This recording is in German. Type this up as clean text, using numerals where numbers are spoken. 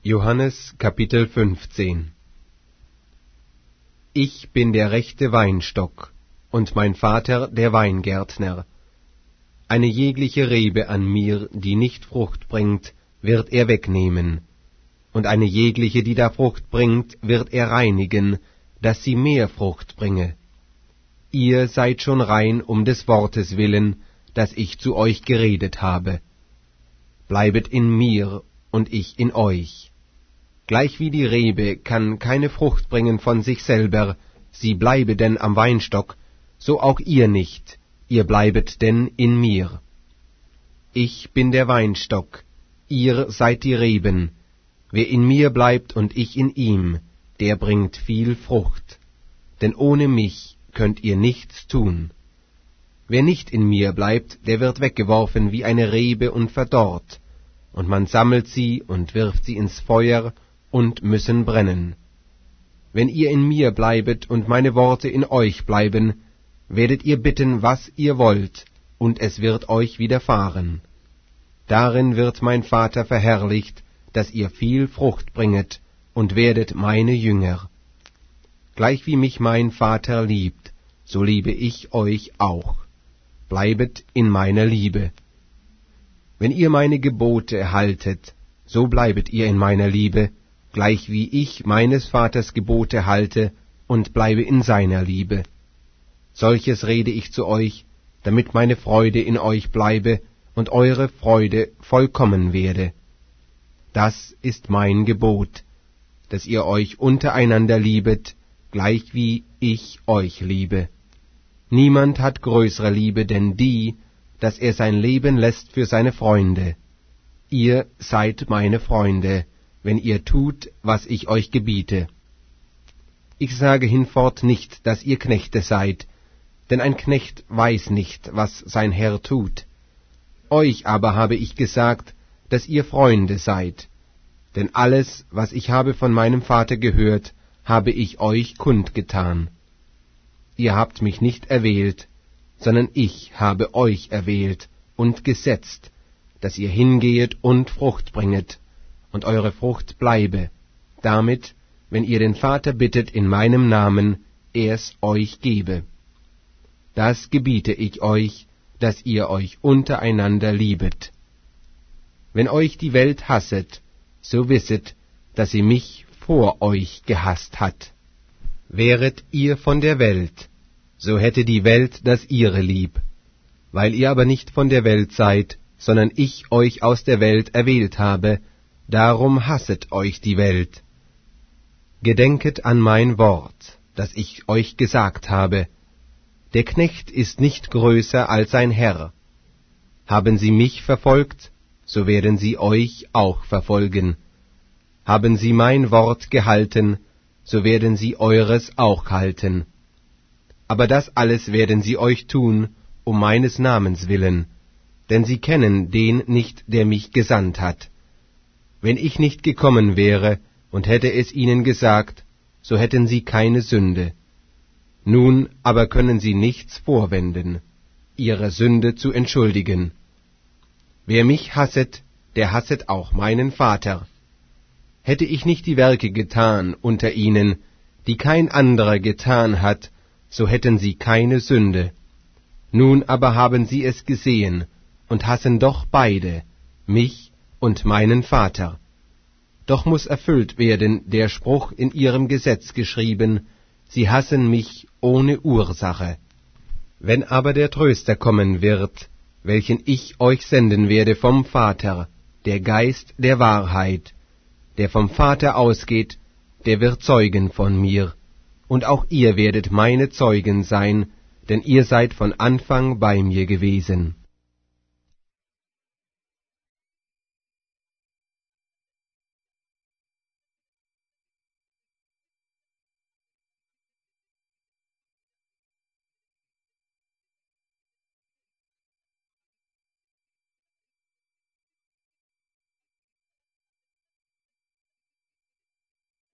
Johannes Kapitel 15. Ich bin der rechte Weinstock, und mein Vater der Weingärtner. Eine jegliche Rebe an mir, die nicht Frucht bringt, wird er wegnehmen, und eine jegliche, die da Frucht bringt, wird er reinigen, dass sie mehr Frucht bringe. Ihr seid schon rein um des Wortes willen, das ich zu euch geredet habe. Bleibet in mir, und ich in euch. Gleichwie die Rebe kann keine Frucht bringen von sich selber, sie bleibe denn am Weinstock, so auch ihr nicht, ihr bleibet denn in mir. Ich bin der Weinstock, ihr seid die Reben. Wer in mir bleibt und ich in ihm, der bringt viel Frucht. Denn ohne mich könnt ihr nichts tun. Wer nicht in mir bleibt, der wird weggeworfen wie eine Rebe und verdorrt, und man sammelt sie und wirft sie ins Feuer und müssen brennen. Wenn ihr in mir bleibet und meine Worte in euch bleiben, werdet ihr bitten, was ihr wollt, und es wird euch widerfahren. Darin wird mein Vater verherrlicht, dass ihr viel Frucht bringet, und werdet meine Jünger. Gleichwie mich mein Vater liebt, so liebe ich euch auch. Bleibet in meiner Liebe. Wenn ihr meine Gebote haltet, so bleibet ihr in meiner Liebe, gleichwie ich meines Vaters Gebote halte und bleibe in seiner Liebe. Solches rede ich zu euch, damit meine Freude in euch bleibe und eure Freude vollkommen werde. Das ist mein Gebot, dass ihr euch untereinander liebet, gleichwie ich euch liebe. Niemand hat größere Liebe denn die, dass er sein Leben lässt für seine Freunde. Ihr seid meine Freunde, wenn ihr tut, was ich euch gebiete. Ich sage hinfort nicht, dass ihr Knechte seid, denn ein Knecht weiß nicht, was sein Herr tut. Euch aber habe ich gesagt, dass ihr Freunde seid, denn alles, was ich habe von meinem Vater gehört, habe ich euch kundgetan. Ihr habt mich nicht erwählt, sondern ich habe euch erwählt und gesetzt, dass ihr hingehet und Frucht bringet, und eure Frucht bleibe, damit, wenn ihr den Vater bittet in meinem Namen, er's euch gebe. Das gebiete ich euch, dass ihr euch untereinander liebet. Wenn euch die Welt hasset, so wisset, dass sie mich vor euch gehasst hat. Wäret ihr von der Welt, so hätte die Welt das ihre lieb. Weil ihr aber nicht von der Welt seid, sondern ich euch aus der Welt erwählt habe, darum hasset euch die Welt. Gedenket an mein Wort, das ich euch gesagt habe. Der Knecht ist nicht größer als sein Herr. Haben sie mich verfolgt, so werden sie euch auch verfolgen. Haben sie mein Wort gehalten, so werden sie eures auch halten. Aber das alles werden sie euch tun, um meines Namens willen, denn sie kennen den nicht, der mich gesandt hat. Wenn ich nicht gekommen wäre und hätte es ihnen gesagt, so hätten sie keine Sünde. Nun aber können sie nichts vorwenden, ihre Sünde zu entschuldigen. Wer mich hasset, der hasset auch meinen Vater. Hätte ich nicht die Werke getan unter ihnen, die kein anderer getan hat, so hätten sie keine Sünde. Nun aber haben sie es gesehen und hassen doch beide, mich und meinen Vater. Doch muß erfüllt werden der Spruch in ihrem Gesetz geschrieben, sie hassen mich ohne Ursache. Wenn aber der Tröster kommen wird, welchen ich euch senden werde vom Vater, der Geist der Wahrheit, der vom Vater ausgeht, der wird zeugen von mir, und auch ihr werdet meine Zeugen sein, denn ihr seid von Anfang bei mir gewesen.